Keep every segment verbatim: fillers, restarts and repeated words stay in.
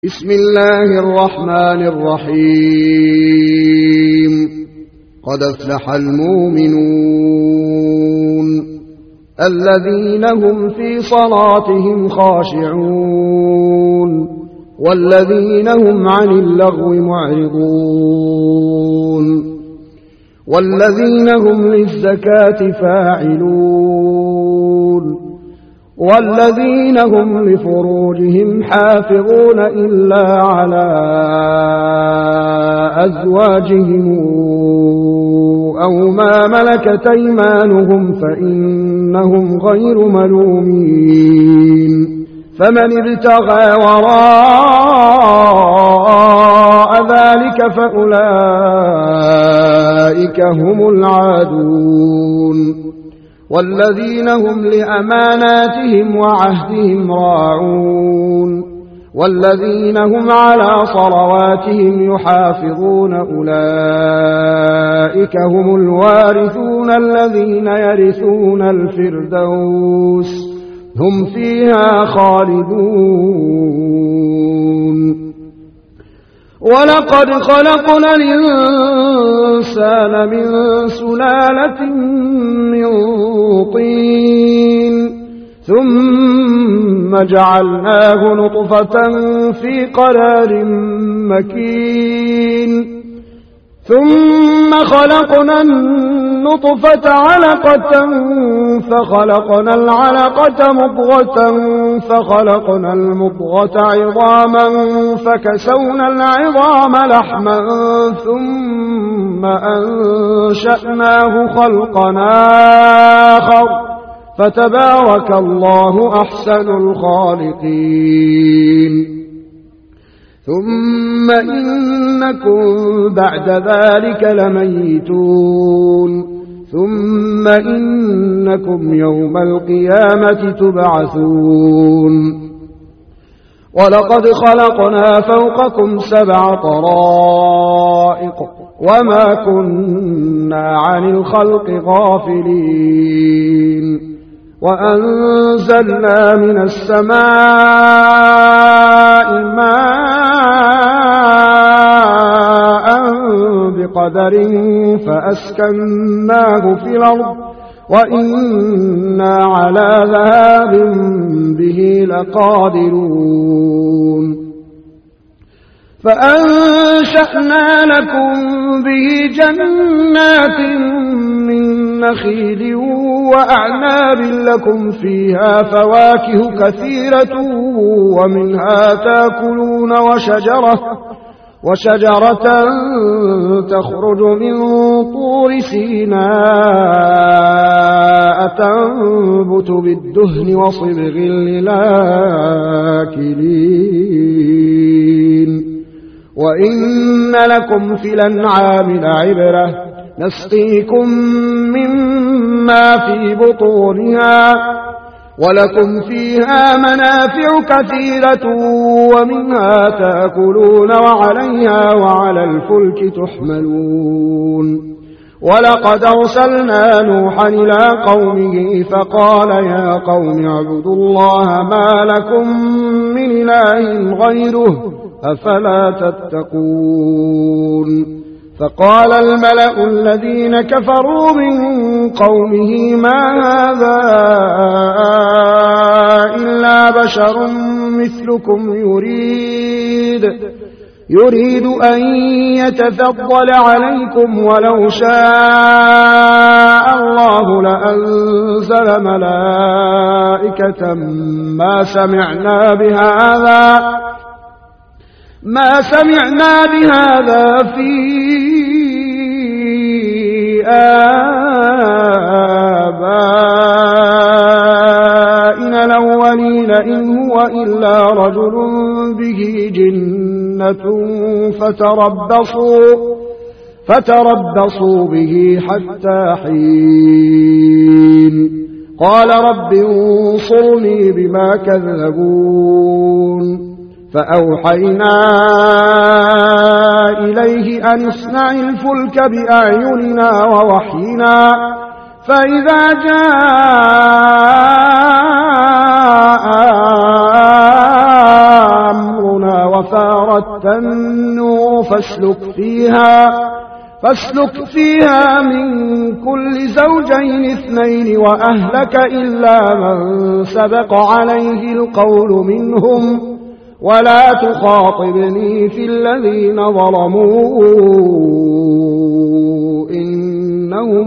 بسم الله الرحمن الرحيم قد أفلح المؤمنون الذين هم في صلاتهم خاشعون والذين هم عن اللغو معرضون والذين هم للزكاة فاعلون والذين هم لفروجهم حافظون إلا على أزواجهم أو ما ملكت أيمانهم فإنهم غير ملومين فمن ابتغى وراء ذلك فأولئك هم العادون والذين هم لأماناتهم وعهدهم راعون والذين هم على صلواتهم يحافظون أولئك هم الوارثون الذين يرثون الفردوس هم فيها خالدون ولقد خلقنا الإنسان من سلالة من طين ثم جعلناه نطفة في قرار مكين ثم خلقنا النطفة علقة فخلقنا العلقة مضغة فخلقنا المضغة عظاما فكسونا العظام لحما ثم أنشأناه خلقا آخر فتبارك الله أحسن الخالقين ثم إنكم بعد ذلك لميتون ثم إنكم يوم القيامة تبعثون ولقد خلقنا فوقكم سبع طرائق وما كنا عن الخلق غافلين وأنزلنا من السماء ماء بقدر فأسكناه في الأرض وإنا على ذهاب به لقادرون فأنشأنا لكم به جنات من نخيل وأعناب لكم فيها فواكه كثيرة ومنها تأكلون وشجرة وشجرة تخرج من طور سيناء تنبت بالدهن وصبغ للآكلين وإن لكم في الأنعام لعبرة نسقيكم مما في بطونها ولكم فيها منافع كثيرة ومنها تأكلون وعليها وعلى الفلك تحملون ولقد أرسلنا نوحا إلى قومه فقال يا قوم اعبدوا الله ما لكم من إله غيره أفلا تتقون فقال الملأ الذين كفروا من قومه ما هذا إلا بشر مثلكم يريد يريد أن يتفضل عليكم ولو شاء الله لأنزل ملائكة ما سمعنا بهذا ما سمعنا بهذا في آبائنا الأولين إن هو إلا رجل به جنة فتربصوا فتربصوا به حتى حين قال رب انصرني بما كذبون فأوحينا إليه أن اصنع الفلك بأعيننا ووحينا فإذا جاء فارت النور فاسلك فيها فاسلك فيها من كل زوجين اثنين وأهلك إلا من سبق عليه القول منهم ولا تخاطبني في الذين ظلموا إنهم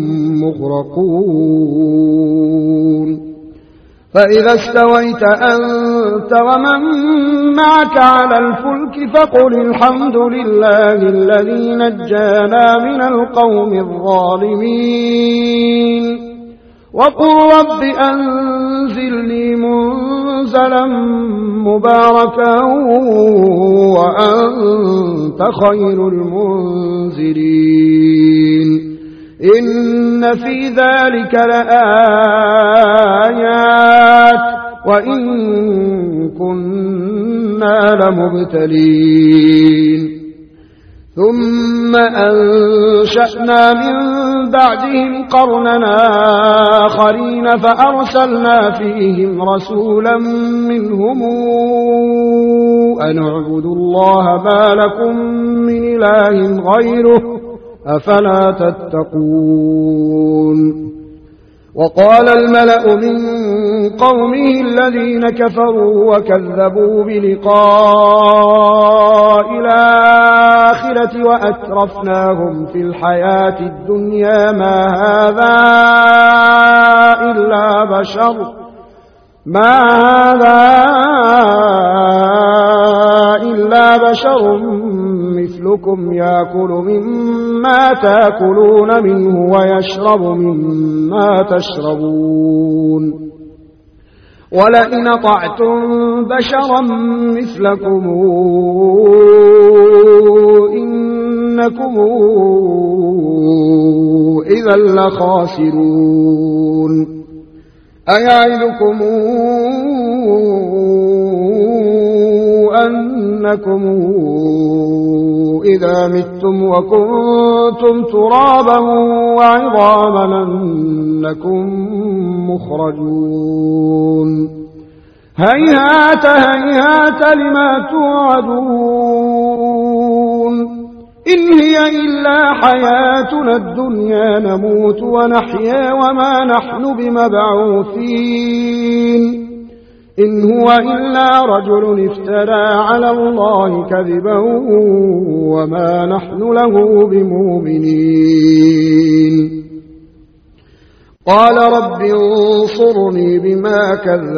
مغرقون فإذا استويت أنت ومن معك على الفلك فقل الحمد لله الذي نجانا من القوم الظالمين وقل رب أنزلني منزلا مباركا وأنت خير المنزلين إن في ذلك لآيات وإن كنا لمبتلين ثم أنشأنا من بعدهم قرننا آخرين فأرسلنا فيهم رسولا منهم أن اعبدوا الله ما لكم من إله غيره أفلا تتقون وقال الملأ من قومه الذين كفروا وكذبوا بلقاء الآخرة وأترفناهم في الحياة الدنيا ما هذا إلا بشر ما هذا إلا بشر مثلكم يأكل مما تأكلون منه ويشرب مما تشربون ولئن أطعتم بشرا مثلكم إنكم إذا لخاسرون أيعدكم أنكم إذا متم وكنتم ترابا وعظاما أنكم مخرجون هيهات هيهات لما توعدون إن هي إلا حياتنا الدنيا نموت ونحيا وما نحن بمبعوثين إن هو إلا رجل افترى على الله كذبا وما نحن له بمؤمنين قال رب انصرني بما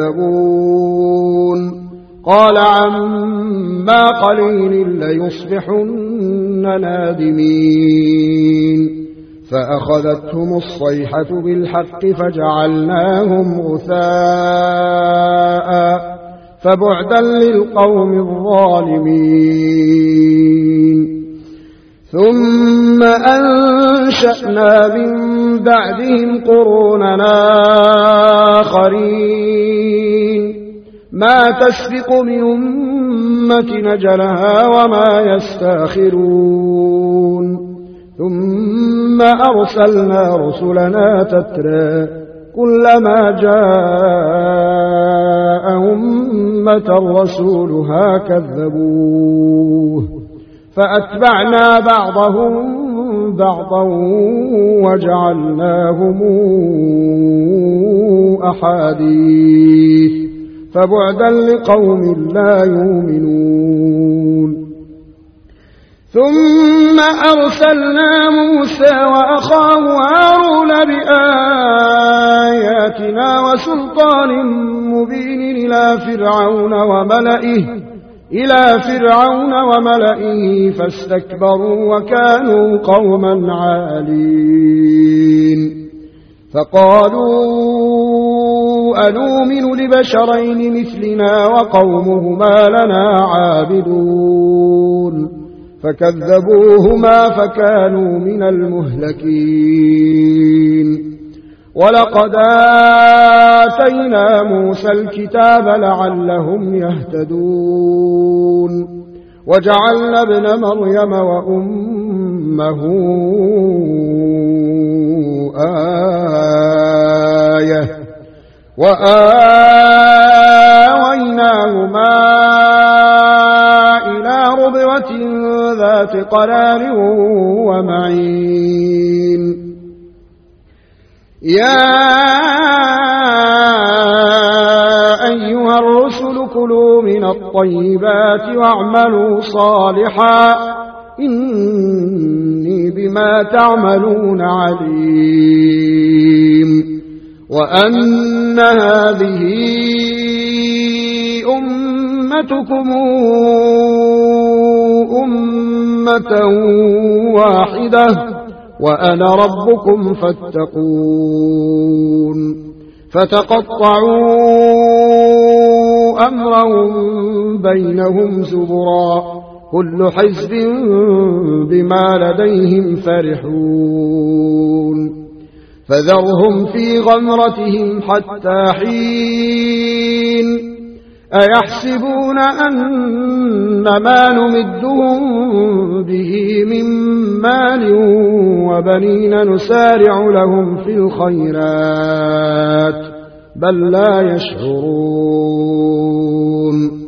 كذبون قال عما قليل ليصبحن نادمين فأخذتهم الصيحة بالحق فجعلناهم غثاء فبعدا للقوم الظالمين ثم أنشأنا من بعدهم قرونا آخرين ما تسبق من أمة نجلها وما يستاخرون ثم أرسلنا رسلنا تترى كلما جاء أمة رسولها كذبوه فأتبعنا بعضهم بعضا وجعلناهم أحاديث فبعدا لقوم لا يؤمنون ثم أرسلنا موسى وأخاه هارون بآياتنا وسلطان مبين إلى فرعون وملئه إلى فرعون وملئه فاستكبروا وكانوا قوما عالين فقالوا أنؤمن لبشرين مثلنا وقومهما لنا عابدون فكذبوهما فكانوا من المهلكين ولقد آتينا موسى الكتاب لعلهم يهتدون وجعلنا ابن مريم وأمه آية وآويناهما قضوة ذات قرار ومعين يا أيها الرسل كلوا من الطيبات واعملوا صالحا إني بما تعملون عليم وأن هذه أمتكم أمة واحدة وأنا ربكم فاتقون فتقطعوا أمرهم بينهم زبرا كل حزب بما لديهم فرحون فذرهم في غمرتهم حتى حين أيحسبون أن ما نمدهم به من مال وبنين نسارع لهم في الخيرات بل لا يشعرون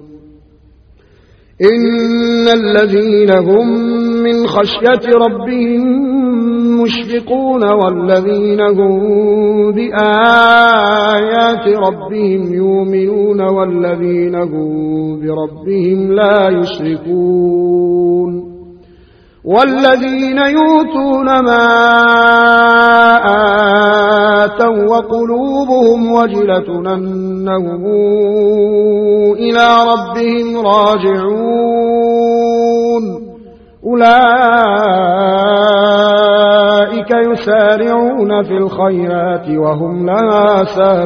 إن الذين هم من خشية ربهم مشفقون والذين هم بآيات ربهم يؤمنون والذين هم بربهم لا يشركون والذين يؤتون ما آتوا وقلوبهم وجلة أنهم إلى ربهم راجعون أولئك يسارعون في الخيرات وهم لها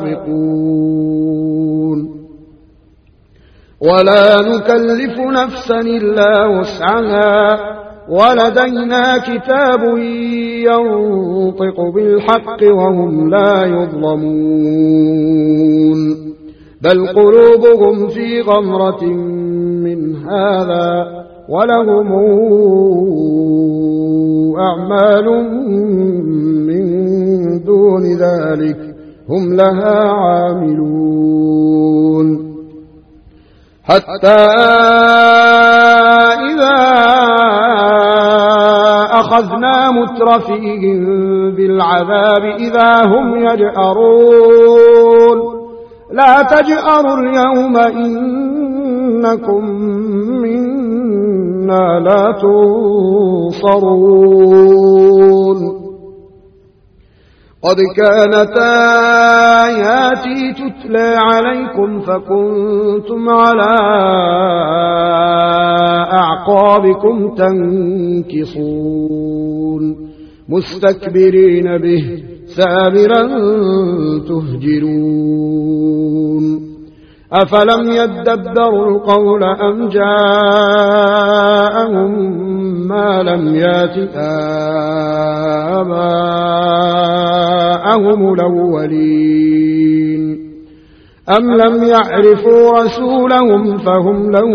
سابقون ولا نكلف نفسا إلا وسعها ولدينا كتاب ينطق بالحق وهم لا يظلمون بل قلوبهم في غمرة من هذا ولهم أعمال من دون ذلك هم لها عاملون حتى إذا أخذنا مترفيهم بالعذاب إذا هم يجأرون لا تجأروا اليوم إنكم منا لا تنصرون قد كانت آياتي تتلى عليكم فكنتم على أعقابكم تنكصون مستكبرين به سامرا تهجرون أفلم يدبروا القول أم جاءهم ما لم يات آباءهم الأولين أم لم يعرفوا رسولهم فهم له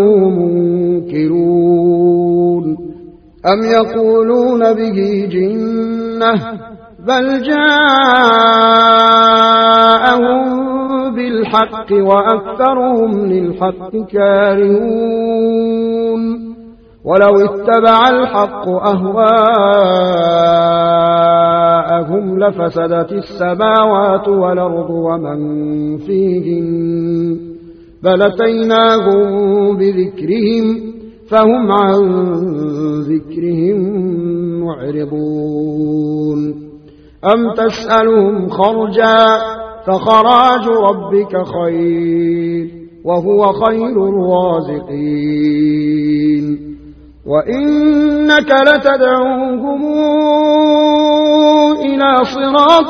منكرون أم يقولون به جنة بل جاءهم بالحق وأكثرهم للحق كارهون ولو اتبع الحق أهواءهم لفسدت السماوات والأرض ومن فيهن بل أتيناهم بذكرهم فهم عن ذكرهم معرضون أم تسألهم خرجا فخراج ربك خير وهو خير الرازقين وإنك لتدعوهم إلى صراط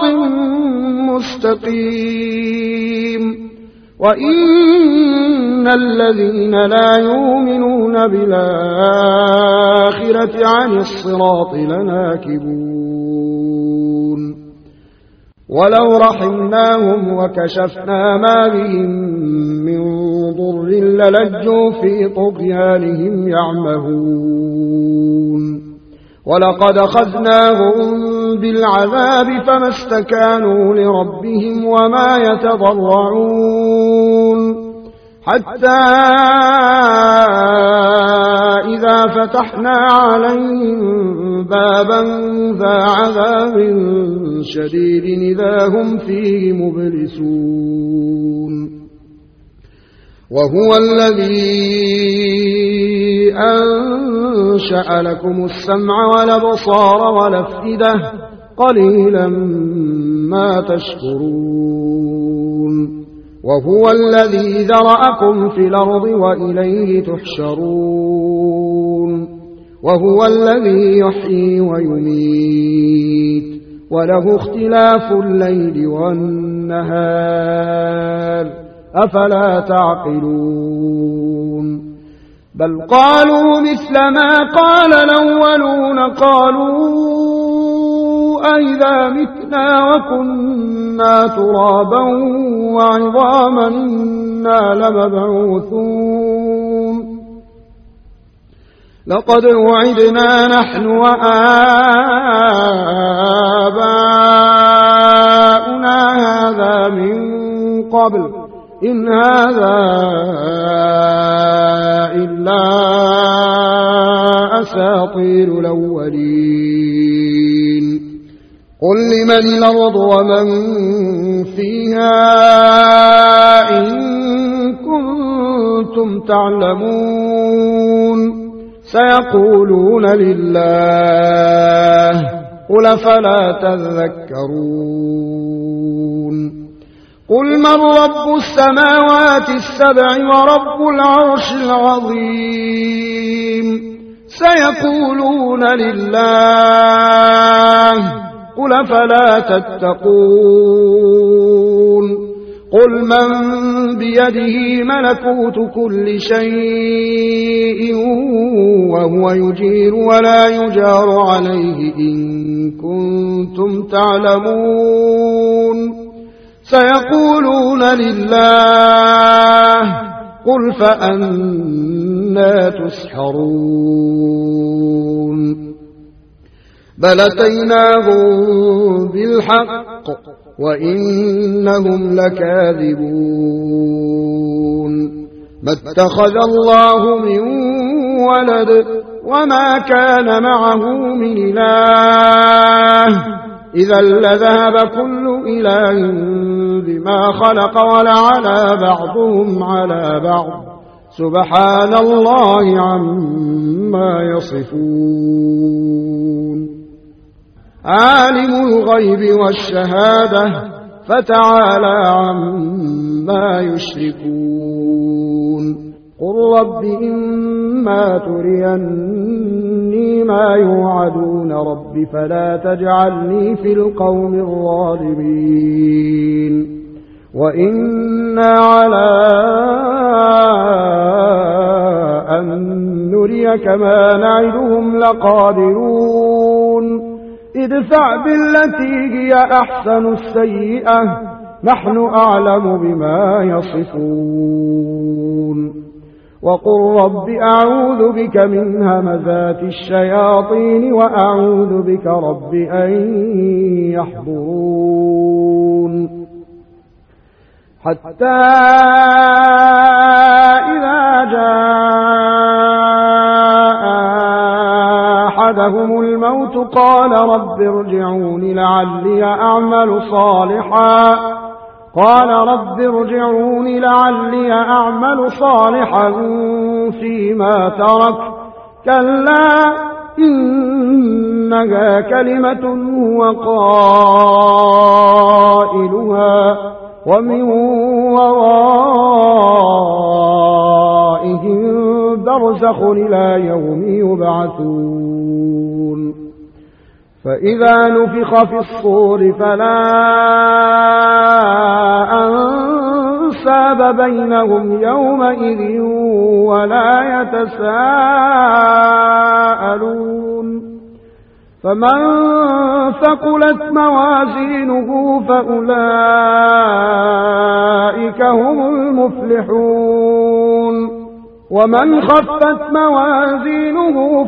مستقيم وإن الذين لا يؤمنون بالآخرة عن الصراط لناكبون ولو رحمناهم وكشفنا ما بهم من ضر للجوا في طغيانهم يعمهون ولقد أخذناهم بالعذاب فما استكانوا لربهم وما يتضرعون حتى إذا فتحنا عليهم بابا ذا عذاب شديد إذا هم فيه مبلسون وهو الذي أنشأ لكم السمع والأبصار والأفئدة قليلا ما تشكرون وهو الذي ذرأكم في الأرض وإليه تحشرون وهو الذي يحيي ويميت وله اختلاف الليل والنهار أفلا تعقلون بل قالوا مثل ما قال الأولون قالوا أئذا متنا وكنا ترابا وعظاما إنا لمبعوثون لقد وعدنا نحن وآباؤنا هذا من قبل إن هذا إلا أساطير الأولين قل لمن الأرض ومن فيها إن كنتم تعلمون سيقولون لله قل فلا تذكرون قل من رب السماوات السبع ورب العرش العظيم سيقولون لله قل فلا تتقون قل من بيده ملكوت كل شيء وهو يجير ولا يجار عليه إن كنتم تعلمون سيقولون لله قل فأنى تسحرون بل أتيناهم بالحق وإنهم لكاذبون ما اتخذ الله من ولد وما كان معه من إله إذا لذهب كل إله بما خلق ولعلى بعضهم على بعض سبحان الله عما يصفون عالم الغيب والشهادة فتعالى عما يشركون قل رب إما تريني ما يوعدون رب فلا تجعلني في القوم الظالمين وإنا على أن نريك ما نعدهم لقادرون ادفع بالتي هي أحسن السيئة نحن أعلم بما يصفون وقل رب أعوذ بك من همزات الشياطين وأعوذ بك رب أن يحضرون حتى إذا جاء أحدهم الموت قال رب ارجعون لعلي أعمل صالحا قال رب ارجعون لعلي أعمل صالحا فيما ترك كلا إنها كلمة هو قائلها ومن ورائهم برزخ إلى يوم يبعثون فإذا نفخ في الصور فلا أنساب بينهم يومئذ ولا يتساءلون فمن ثقلت موازينه فأولئك هم المفلحون ومن خفت موازينه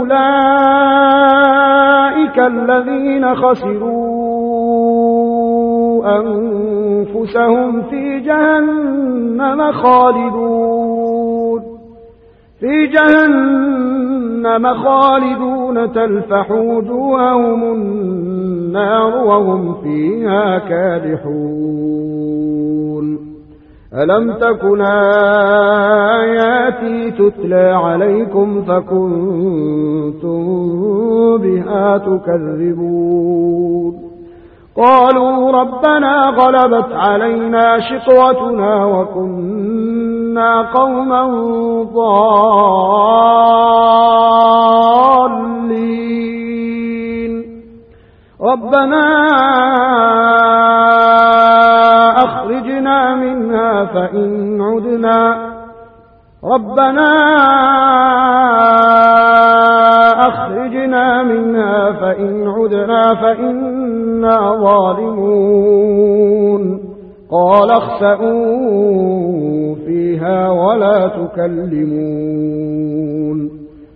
فأولئك الذين خسروا أنفسهم في جهنم خالدون في جهنم جهنم خالدون تلفح وجوههم النار وهم فيها كادحون ألم تكن آياتي تتلى عليكم فكنتم بها تكذبون قالوا ربنا غلبت علينا شقوتنا وكنا قوما ضالين ربنا أخرجنا منها فإن عدنا ربنا أخرجنا منها فإن عدنا فإنا ظالمون قال اخسئوا فيها ولا تكلمون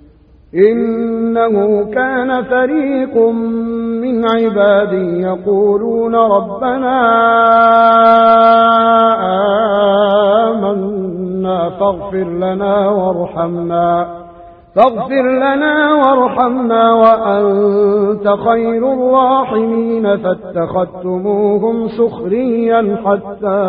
إنه كان فريق من عبادي يقولون ربنا آمنا فاغفر لنا وارحمنا فاغفر لنا وارحمنا وأنت خير الراحمين فاتخذتموهم سخريا حتى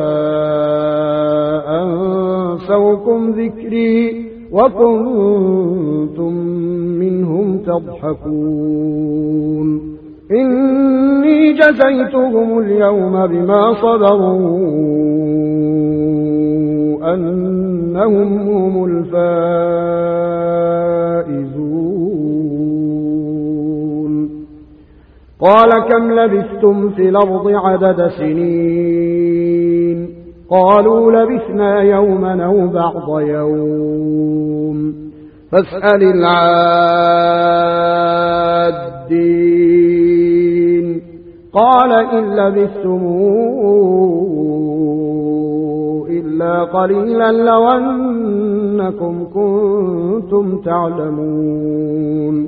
أنسوكم ذكري وكنتم منهم تضحكون إني جزيتهم اليوم بما صبروا أنهم هم الفائزون قال كم لبثتم في الأرض عدد سنين قالوا لبثنا يوما أو بعض يوم فاسأل العادين قال إن لبثتم إلا قليلا لو أنكم كنتم تعلمون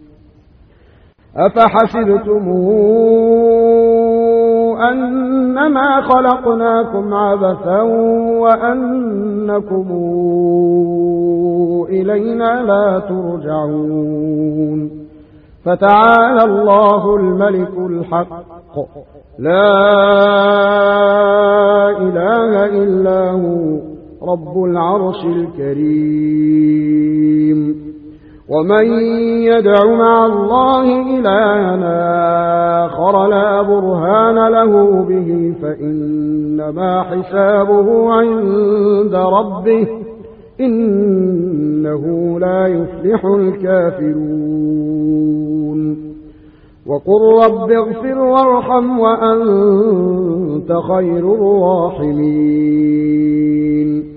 أفحسبتم أنما خلقناكم عبثا وأنكم إلينا لا ترجعون فتعالى الله الملك الحق لا إله إلا هو رب العرش الكريم ومن يدع مع الله إلهنا آخر لا برهان له به فإنما حسابه عند ربه إنه لا يفلح الكافرون وقل رب اغفر وارحم وأنت خير الراحمين